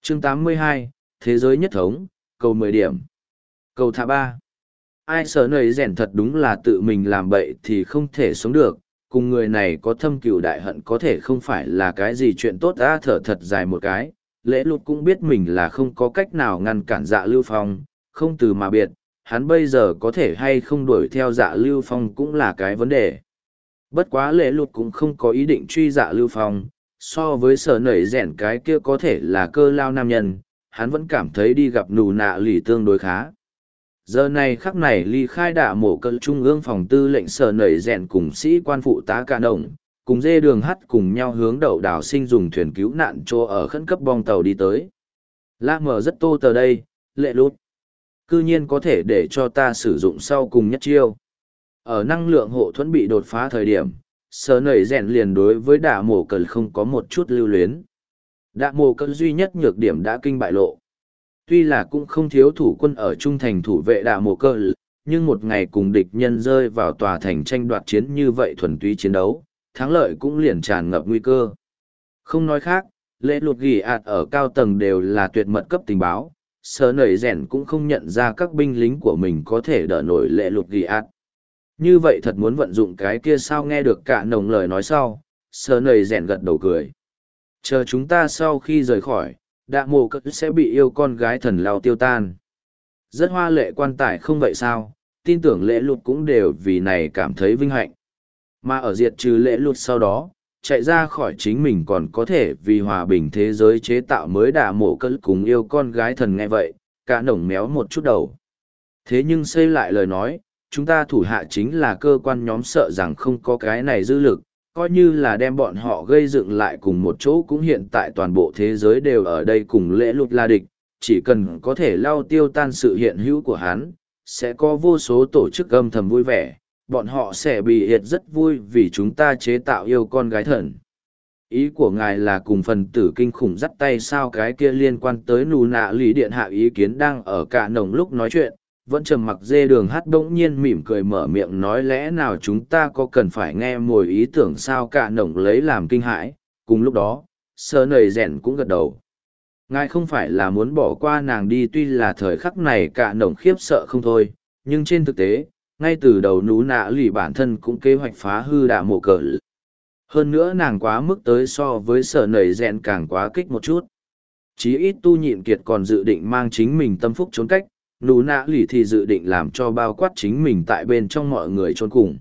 Chương 82, Thế giới nhất thống, cầu 10 điểm. Cầu thả 3. Ai sợ nầy rèn thật đúng là tự mình làm bậy thì không thể sống được, cùng người này có thâm cừu đại hận có thể không phải là cái gì chuyện tốt. Đã thở thật dài một cái, lễ lụt cũng biết mình là không có cách nào ngăn cản Dạ Lưu Phong, không từ mà biệt, hắn bây giờ có thể hay không đuổi theo Dạ Lưu Phong cũng là cái vấn đề. Bất quá lễ lụt cũng không có ý định truy Dạ Lưu Phong, so với sở nảy rèn cái kia có thể là cơ lao nam nhân, hắn vẫn cảm thấy đi gặp nù nạ lì tương đối khá. Giờ này khắc này ly khai đạ mổ cỡ trung ương phòng tư lệnh sở nảy rèn cùng sĩ quan phụ tá cả đồng, cùng dê đường hắt cùng nhau hướng đậu đảo sinh dùng thuyền cứu nạn chỗ ở khẩn cấp bong tàu đi tới. La mở rất tô tờ đây, lệ lút. Cư nhiên có thể để cho ta sử dụng sau cùng nhất chiêu. Ở năng lượng hộ thuẫn bị đột phá thời điểm, sở nảy rèn liền đối với đạ mổ cỡ không có một chút lưu luyến. Đạ mổ cỡ duy nhất nhược điểm đã kinh bại lộ. Tuy là cũng không thiếu thủ quân ở trung thành thủ vệ đạ mổ cỡ, nhưng một ngày cùng địch nhân rơi vào tòa thành tranh đoạt chiến như vậy thuần túy chiến đấu, thắng lợi cũng liền tràn ngập nguy cơ. Không nói khác, lễ lụt ghi ạt ở cao tầng đều là tuyệt mật cấp tình báo, sở nảy rèn cũng không nhận ra các binh lính của mình có thể đỡ nổi lễ lụt ghi ạt. Như vậy thật muốn vận dụng cái kia sao nghe được cả nồng lời nói sau, sở nảy rèn gật đầu cười. Chờ chúng ta sau khi rời khỏi, đạ mộ cất sẽ bị yêu con gái thần lao tiêu tan. Rất hoa lệ quan tài không vậy sao, tin tưởng lễ lụt cũng đều vì này cảm thấy vinh hạnh. Mà ở diệt trừ lễ lụt sau đó, chạy ra khỏi chính mình còn có thể vì hòa bình thế giới chế tạo mới đạ mộ cất cùng yêu con gái thần nghe vậy, cả nồng méo một chút đầu. Thế nhưng xây lại lời nói, chúng ta thủ hạ chính là cơ quan nhóm sợ rằng không có cái này dư lực, coi như là đem bọn họ gây dựng lại cùng một chỗ cũng hiện tại toàn bộ thế giới đều ở đây cùng lễ lụt là địch, chỉ cần có thể lau tiêu tan sự hiện hữu của hắn, sẽ có vô số tổ chức âm thầm vui vẻ, bọn họ sẽ bị hiệt rất vui vì chúng ta chế tạo yêu con gái thần. Ý của ngài là cùng phần tử kinh khủng dắt tay sao? Cái kia liên quan tới nù nạ lý điện hạ ý kiến đang ở cả nồng lúc nói chuyện, vẫn trầm mặc dê đường hát bỗng nhiên mỉm cười mở miệng nói lẽ nào chúng ta có cần phải nghe mồi ý tưởng sao? Cả nồng lấy làm kinh hãi, cùng lúc đó, sơ nầy rèn cũng gật đầu. Ngài không phải là muốn bỏ qua nàng đi, tuy là thời khắc này cả nồng khiếp sợ không thôi, nhưng trên thực tế, ngay từ đầu nú nạ lì bản thân cũng kế hoạch phá hư đạ mộ cờ. Hơn nữa nàng quá mức tới so với sở nầy rèn càng quá kích một chút. Chí ít tu nhịn kiệt còn dự định mang chính mình tâm phúc trốn cách, nú nạ lì thì dự định làm cho bao quát chính mình tại bên trong mọi người trốn cùng.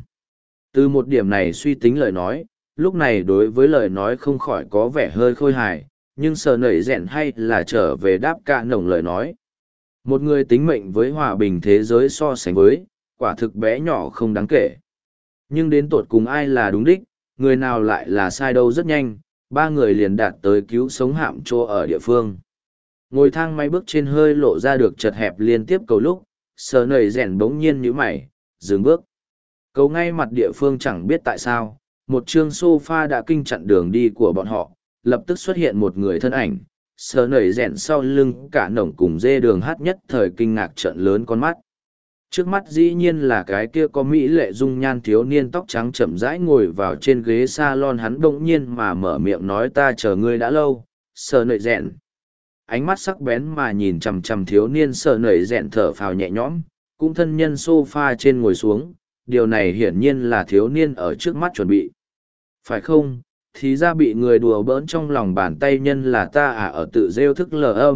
Từ một điểm này suy tính lời nói, lúc này đối với lời nói không khỏi có vẻ hơi khôi hài, nhưng sở nầy rèn hay là trở về đáp cả nồng lời nói. Một người tính mệnh với hòa bình thế giới so sánh với, quả thực bé nhỏ không đáng kể. Nhưng đến tột cùng ai là đúng đích, người nào lại là sai đâu rất nhanh, ba người liền đạt tới cứu sống hạm chỗ ở địa phương. Ngồi thang máy bước trên hơi lộ ra được chật hẹp liên tiếp cầu lúc, sở nầy rèn bỗng nhiên nhíu mày, dừng bước. Cầu ngay mặt địa phương chẳng biết tại sao, một chương sofa đã kinh chặn đường đi của bọn họ, lập tức xuất hiện một người thân ảnh, sở nầy rèn sau lưng cả nổng cùng dê đường hát nhất thời kinh ngạc trợn lớn con mắt. Trước mắt dĩ nhiên là cái kia có mỹ lệ dung nhan thiếu niên tóc trắng chậm rãi ngồi vào trên ghế salon, hắn bỗng nhiên mà mở miệng nói ta chờ ngươi đã lâu, sở nầy rèn. Ánh mắt sắc bén mà nhìn chằm chằm thiếu niên sở nầy rèn thở phào nhẹ nhõm, cũng thân nhân sofa trên ngồi xuống, điều này hiển nhiên là thiếu niên ở trước mắt chuẩn bị. Phải không, thì ra bị người đùa bỡn trong lòng bàn tay nhân là ta à? Ở tự rêu thức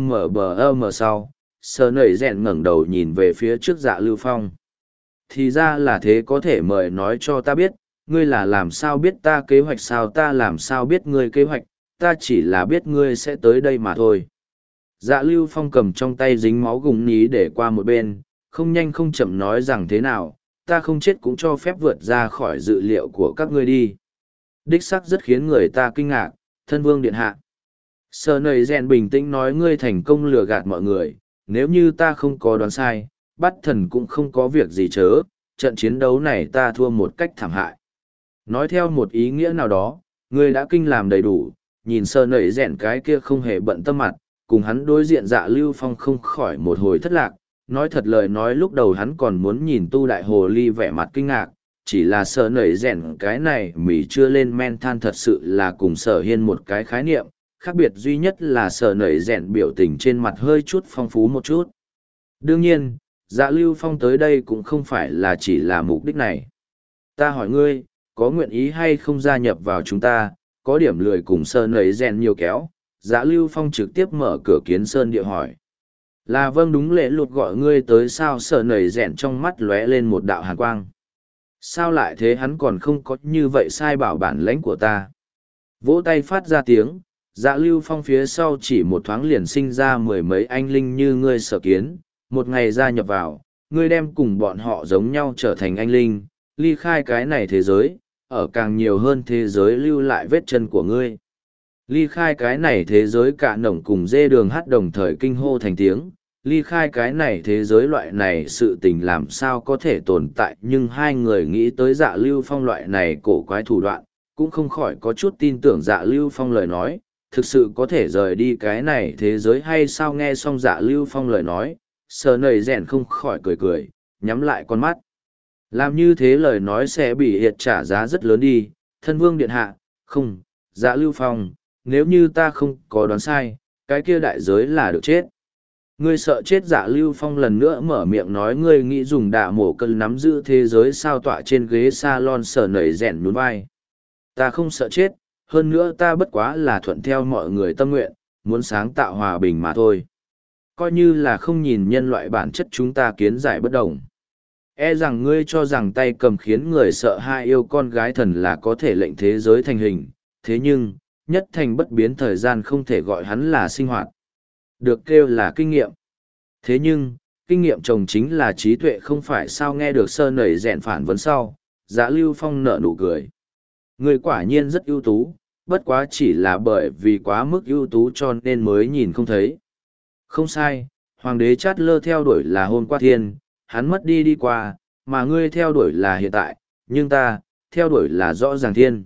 LMBM sau, sờ nảy rèn ngẩng đầu nhìn về phía trước Dạ Lưu Phong. Thì ra là thế, có thể mời nói cho ta biết, ngươi là làm sao biết ta kế hoạch sao? Ta làm sao biết ngươi kế hoạch, ta chỉ là biết ngươi sẽ tới đây mà thôi. Dạ Lưu Phong cầm trong tay dính máu gùng ní để qua một bên, không nhanh không chậm nói rằng thế nào, ta không chết cũng cho phép vượt ra khỏi dự liệu của các ngươi đi. Đích sắc rất khiến người ta kinh ngạc, thân vương điện hạ. Sở nầy rèn bình tĩnh nói ngươi thành công lừa gạt mọi người, nếu như ta không có đoán sai, bắt thần cũng không có việc gì chớ, trận chiến đấu này ta thua một cách thảm hại. Nói theo một ý nghĩa nào đó, ngươi đã kinh làm đầy đủ, nhìn sở nầy rèn cái kia không hề bận tâm mặt, cùng hắn đối diện Dạ Lưu Phong không khỏi một hồi thất lạc. Nói thật lời nói lúc đầu hắn còn muốn nhìn tu đại hồ ly vẻ mặt kinh ngạc, chỉ là sở nảy rèn cái này mỉ chưa lên men than thật sự là cùng sở hiên một cái khái niệm, khác biệt duy nhất là sở nẩy rèn biểu tình trên mặt hơi chút phong phú một chút. Đương nhiên, Dạ Lưu Phong tới đây cũng không phải là chỉ là mục đích này. Ta hỏi ngươi, có nguyện ý hay không gia nhập vào chúng ta, có điểm lười cùng sở nẩy rèn nhiều kéo. Dạ Lưu Phong trực tiếp mở cửa Kiến Sơn địa hỏi. Là vâng, đúng, lễ lụt gọi ngươi tới sao? Sở nẩy rèn trong mắt lóe lên một đạo hàn quang. Sao lại thế, hắn còn không có như vậy sai bảo bản lãnh của ta. Vỗ tay phát ra tiếng, Dạ Lưu Phong phía sau chỉ một thoáng liền sinh ra mười mấy anh linh như ngươi Sở Kiến, một ngày gia nhập vào, ngươi đem cùng bọn họ giống nhau trở thành anh linh, ly khai cái này thế giới, ở càng nhiều hơn thế giới lưu lại vết chân của ngươi. Ly khai cái này thế giới, cả nổng cùng dê đường hát đồng thời kinh hô thành tiếng, ly khai cái này thế giới loại này sự tình làm sao có thể tồn tại, nhưng hai người nghĩ tới Dạ Lưu Phong loại này cổ quái thủ đoạn, cũng không khỏi có chút tin tưởng Dạ Lưu Phong lời nói, thực sự có thể rời đi cái này thế giới hay sao. Nghe xong Dạ Lưu Phong lời nói, Sở nầy rèn không khỏi cười cười, nhắm lại con mắt. Làm như thế lời nói sẽ bị hiệt trả giá rất lớn đi, thân vương điện hạ. Không, Dạ Lưu Phong, nếu như ta không có đoán sai, cái kia đại giới là được chết. Ngươi sợ chết? Dạ Lưu Phong lần nữa mở miệng nói. Ngươi nghĩ dùng đạ mổ cân nắm giữ thế giới sao? Tọa trên ghế salon Sở nầy rèn nhún vai. Ta không sợ chết, hơn nữa ta bất quá là thuận theo mọi người tâm nguyện, muốn sáng tạo hòa bình mà thôi. Coi như là không nhìn nhân loại bản chất chúng ta kiến giải bất đồng. E rằng ngươi cho rằng tay cầm khiến người sợ hai yêu con gái thần là có thể lệnh thế giới thành hình, thế nhưng, nhất thành bất biến thời gian không thể gọi hắn là sinh hoạt. Được kêu là kinh nghiệm. Thế nhưng, kinh nghiệm chồng chính là trí tuệ không phải sao? Nghe được Sơ nảy rèn phản vấn sau, Dạ Lưu Phong nở nụ cười. Ngươi quả nhiên rất ưu tú, bất quá chỉ là bởi vì quá mức ưu tú cho nên mới nhìn không thấy. Không sai, Hoàng đế Chát Lơ theo đuổi là hôm qua thiên, hắn mất đi đi qua, mà ngươi theo đuổi là hiện tại, nhưng ta, theo đuổi là rõ ràng thiên.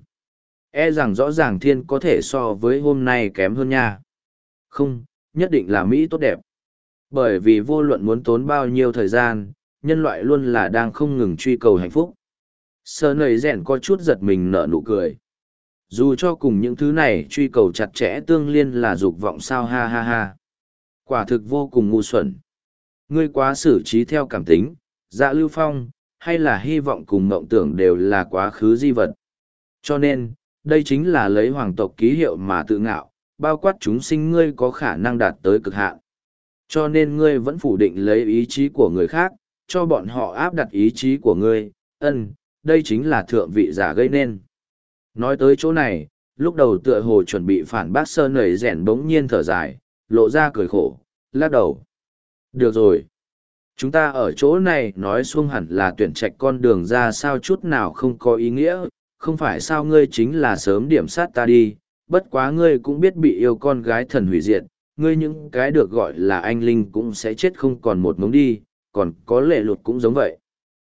E rằng rõ ràng thiên có thể so với hôm nay kém hơn nha. Không, nhất định là Mỹ tốt đẹp. Bởi vì vô luận muốn tốn bao nhiêu thời gian, nhân loại luôn là đang không ngừng truy cầu hạnh phúc. Sơ nầy rèn có chút giật mình nở nụ cười. Dù cho cùng những thứ này truy cầu chặt chẽ tương liên là dục vọng sao, ha ha ha. Quả thực vô cùng ngu xuẩn. Ngươi quá xử trí theo cảm tính, Dạ Lưu Phong, hay là hy vọng cùng mộng tưởng đều là quá khứ di vật. Cho nên, đây chính là lấy hoàng tộc ký hiệu mà tự ngạo, bao quát chúng sinh ngươi có khả năng đạt tới cực hạn. Cho nên ngươi vẫn phủ định lấy ý chí của người khác, cho bọn họ áp đặt ý chí của ngươi. Đây chính là thượng vị giả gây nên. Nói tới chỗ này, lúc đầu tựa hồ chuẩn bị phản bác Sơ nảy rèn bỗng nhiên thở dài, lộ ra cười khổ, lắc đầu. Được rồi. Chúng ta ở chỗ này nói xuông hẳn là tuyển trạch con đường ra sao chút nào không có ý nghĩa, không phải sao ngươi chính là sớm điểm sát ta đi, bất quá ngươi cũng biết bị yêu con gái thần hủy diệt, ngươi những cái được gọi là anh linh cũng sẽ chết không còn một mống đi, còn có lệ lụt cũng giống vậy.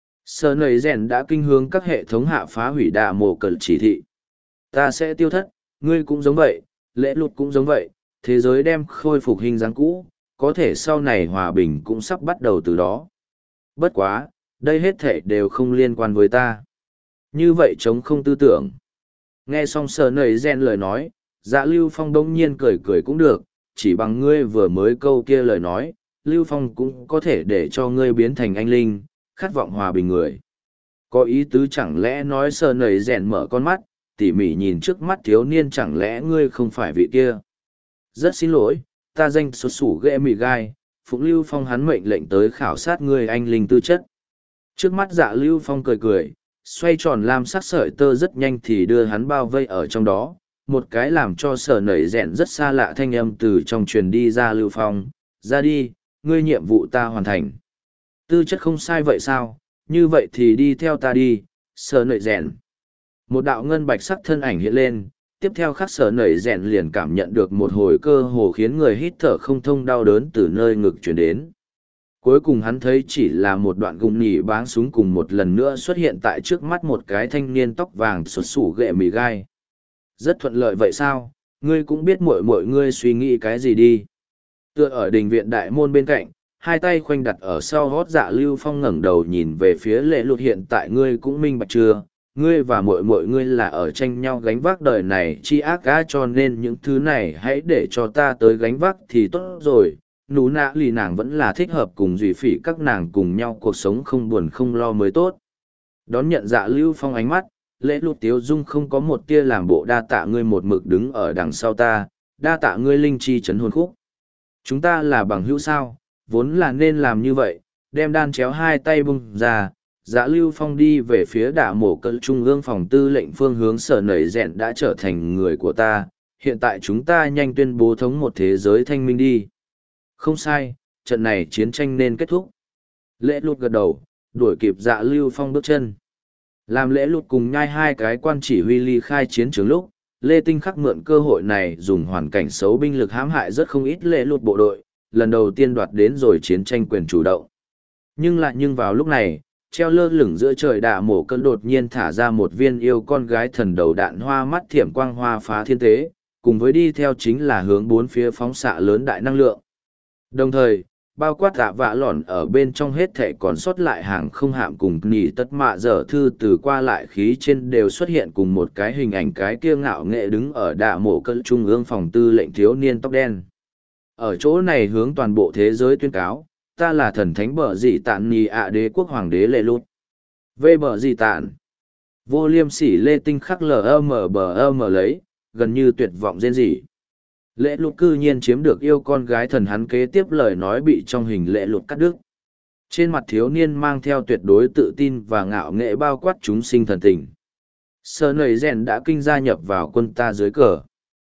Sơ nầy rèn đã kinh hướng các hệ thống hạ phá hủy đạ mổ cẩn chỉ thị. Ta sẽ tiêu thất, ngươi cũng giống vậy, lễ lụt cũng giống vậy, thế giới đem khôi phục hình dáng cũ, có thể sau này hòa bình cũng sắp bắt đầu từ đó. Bất quá, đây hết thể đều không liên quan với ta. Như vậy chống không tư tưởng. Nghe xong Sơ nầy rèn lời nói, Dạ Lưu Phong đông nhiên cười cười cũng được, chỉ bằng ngươi vừa mới câu kia lời nói, Lưu Phong cũng có thể để cho ngươi biến thành anh linh, khát vọng hòa bình người. Có ý tứ chẳng lẽ nói? Sơ nầy rèn mở con mắt, tỉ mỉ nhìn trước mắt thiếu niên, chẳng lẽ ngươi không phải vị kia? Rất xin lỗi, ta danh xuất sủ ghệ mì gai, Phụng Lưu Phong hắn mệnh lệnh tới khảo sát ngươi anh linh tư chất. Trước mắt Dạ Lưu Phong cười cười, xoay tròn lam sắc sợi tơ rất nhanh thì đưa hắn bao vây ở trong đó. Một cái làm cho Sở nảy rèn rất xa lạ thanh âm từ trong truyền đi ra. Lưu Phong, ra đi, ngươi nhiệm vụ ta hoàn thành. Tư chất không sai vậy sao? Như vậy thì đi theo ta đi, Sở nảy rèn. Một đạo ngân bạch sắc thân ảnh hiện lên, tiếp theo khắc Sở nảy rèn liền cảm nhận được một hồi cơ hồ khiến người hít thở không thông đau đớn từ nơi ngực truyền đến. Cuối cùng hắn thấy chỉ là một đoạn gùng nhỉ báng súng cùng một lần nữa xuất hiện tại trước mắt một cái thanh niên tóc vàng xuất sủ ghệ mì gai. Rất thuận lợi vậy sao? Ngươi cũng biết mọi ngươi suy nghĩ cái gì đi. Tựa ở đình viện đại môn bên cạnh, hai tay khoanh đặt ở sau hót Dạ Lưu Phong ngẩng đầu nhìn về phía lệ lụt. Hiện tại ngươi cũng minh bạch chưa? ngươi và muội muội ngươi là ở tranh nhau gánh vác đời này chi ác gã, cho nên những thứ này hãy để cho ta tới gánh vác thì tốt rồi. Nú nạ lì nàng vẫn là thích hợp cùng Duy Phỉ các nàng cùng nhau cuộc sống không buồn không lo mới tốt. Đón nhận Dạ Lưu Phong ánh mắt, Lễ Lụt tiếu dung không có một tia làm bộ đa tạ ngươi một mực đứng ở đằng sau ta, đa tạ ngươi linh chi chấn hồn khúc. Chúng ta là bằng hữu sao, vốn là nên làm như vậy, đem đan chéo hai tay bung ra. Dạ Lưu Phong đi về phía đả mổ cỡ trung ương phòng tư lệnh phương hướng sở nảy rẹn đã trở thành người của ta, hiện tại chúng ta nhanh tuyên bố thống một thế giới thanh minh đi. Không sai, trận này chiến tranh nên kết thúc. Lễ Lụt gật đầu, đuổi kịp Dạ Lưu Phong bước chân. Làm Lễ Lụt cùng nhai hai cái quan chỉ huy ly khai chiến trường lúc, Lê Tinh Khắc mượn cơ hội này dùng hoàn cảnh xấu binh lực hãm hại rất không ít Lễ Lụt bộ đội, lần đầu tiên đoạt đến rồi chiến tranh quyền chủ động. Nhưng vào lúc này, treo lơ lửng giữa trời đạ mổ cơn đột nhiên thả ra một viên yêu con gái thần đầu đạn hoa mắt thiểm quang hoa phá thiên tế, cùng với đi theo chính là hướng bốn phía phóng xạ lớn đại năng lượng. Đồng thời, bao quát tạ vạ lỏn ở bên trong hết thể còn sót lại hàng không hạm cùng nỉ tất mạ dở thư từ qua lại khí trên đều xuất hiện cùng một cái hình ảnh cái kia ngạo nghệ đứng ở đạ mổ cơn trung ương phòng tư lệnh thiếu niên tóc đen. Ở chỗ này hướng toàn bộ thế giới tuyên cáo, ta là thần thánh bờ dị tạn nì ạ đế quốc hoàng đế Lê Lút. Về bờ dị tạn, vô liêm sỉ Lê Tinh Khắc LMBM lấy, gần như tuyệt vọng rên rỉ. Lễ Lút cư nhiên chiếm được yêu con gái thần, hắn kế tiếp lời nói bị trong hình Lễ Lút cắt đứt. Trên mặt thiếu niên mang theo tuyệt đối tự tin và ngạo nghệ bao quát chúng sinh thần tình. Sơ nầy rèn đã kinh gia nhập vào quân ta dưới cờ.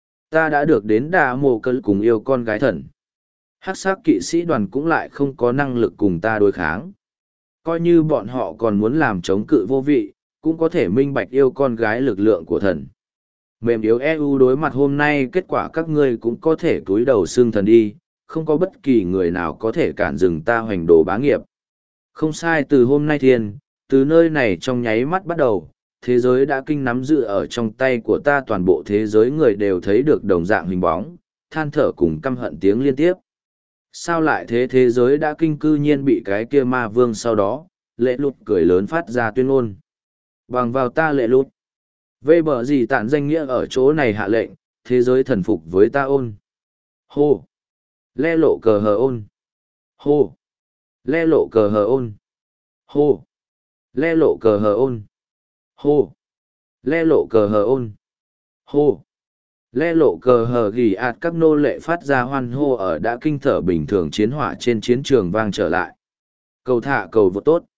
Ta đã được đến đà mồ cơn cùng yêu con gái thần. Hắc sắc kỵ sĩ đoàn cũng lại không có năng lực cùng ta đối kháng. Coi như bọn họ còn muốn làm chống cự vô vị, cũng có thể minh bạch yêu con gái lực lượng của thần. Mềm yếu EU đối mặt hôm nay kết quả các ngươi cũng có thể cúi đầu xương thần đi, không có bất kỳ người nào có thể cản dừng ta hoành đồ bá nghiệp. Không sai, từ hôm nay thiên, từ nơi này trong nháy mắt bắt đầu, thế giới đã kinh nắm giữ ở trong tay của ta, toàn bộ thế giới người đều thấy được đồng dạng hình bóng, than thở cùng căm hận tiếng liên tiếp. Sao lại thế, thế giới đã kinh cư nhiên bị cái kia ma vương sau đó, Lễ Lút cười lớn phát ra tuyên ngôn. Bằng vào ta Lễ Lút. Về bờ gì tạn danh nghĩa ở chỗ này hạ lệnh, thế giới thần phục với ta ôn. Hô. Le lộ cờ hờ ôn. Hô. Le lộ cờ hờ ôn. Hô. Le lộ cờ hờ ôn. Hô. Le lộ cờ hờ ôn. Hô. Le lộ cờ hờ ghi ạt, các nô lệ phát ra hoan hô ở đã kinh thở bình thường, chiến hỏa trên chiến trường vang trở lại. Cầu thả cầu vượt tốt.